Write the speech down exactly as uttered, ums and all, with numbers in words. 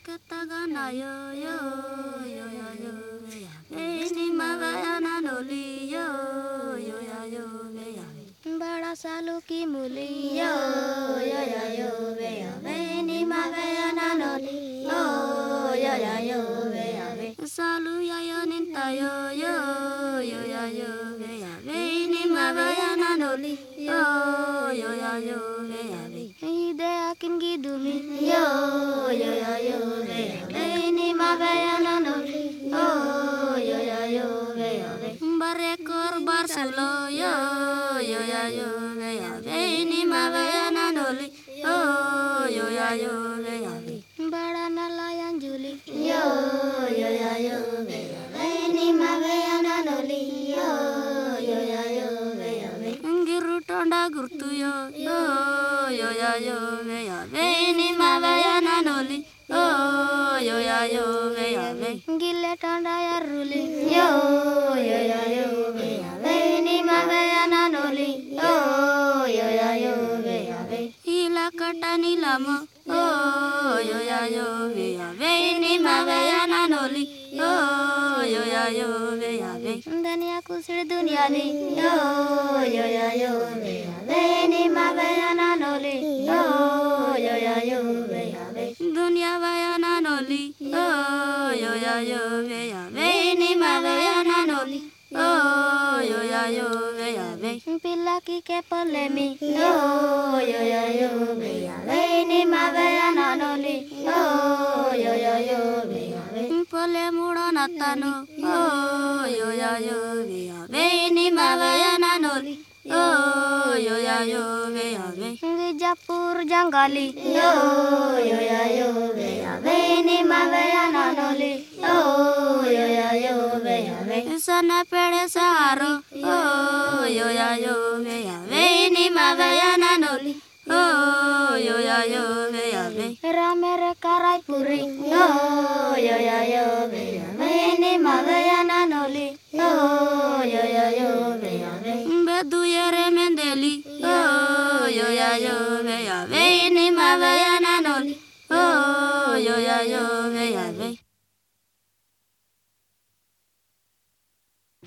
Ketagana yo yo yo ya yo ya. Eni mavayana noli yo yo ya yo ya. Bada salu ki muli yo yo ya yo ya. Eni mavayana noli yo yo ya yo ya. Salu ya yo ninta yo yo yo ya yo ya. Eni mavayana noli yo yo ya yo ya. Ide akin gidumi yo yo ya yo ya. Eni mavayana noli yo yo ya yo ya. Barekor barsulo yo yo ya yo ya. Eni mavayana noli yo yo ya yo ya. Bada nalayan juli yo yo ya yo ya. Eni mavayana noli yo yo ya yo ya. Ngiru tonda gurtu yo yo yo ya yo ya. Eni mavayana noli yo yo ya yo ya. Gile tonda ya ruli yo yo ya yo ya. Eni mavayana noli yo yo ya yo ya. Ila katani lamo yo yo ya yo ya. Eni mavayana noli yo yo ya yo ya. Dunia kusir dunia ni yo yo ya yo ya. Eni mavayana noli yo yo ya yo ya. Dunia vayana noli yo yo ya yo ya. Eni mavayana noli yo yo ya yo ya. Pila ki ke polemi yo yo ya yo ya. Eni mavayana noli yo yo ya yo ya. Pole mudo natano yo yo ya yo ya. Eni mavayana noli yo yo ya yo ya. Japur janggali yo yo ya yo ya. Eni mavayana noli yo yo ya yo ya. Sana pede saharo yo yo ya yo ya. Eni mavayana noli yo yo ya yo ya. Ramere karai puri yo yo ya yo ya. Eni mavayana noli yo yo ya yo ya. Bedu yere mendeli yo yo ya yo ya. Eni mavayana noli yo yo ya yo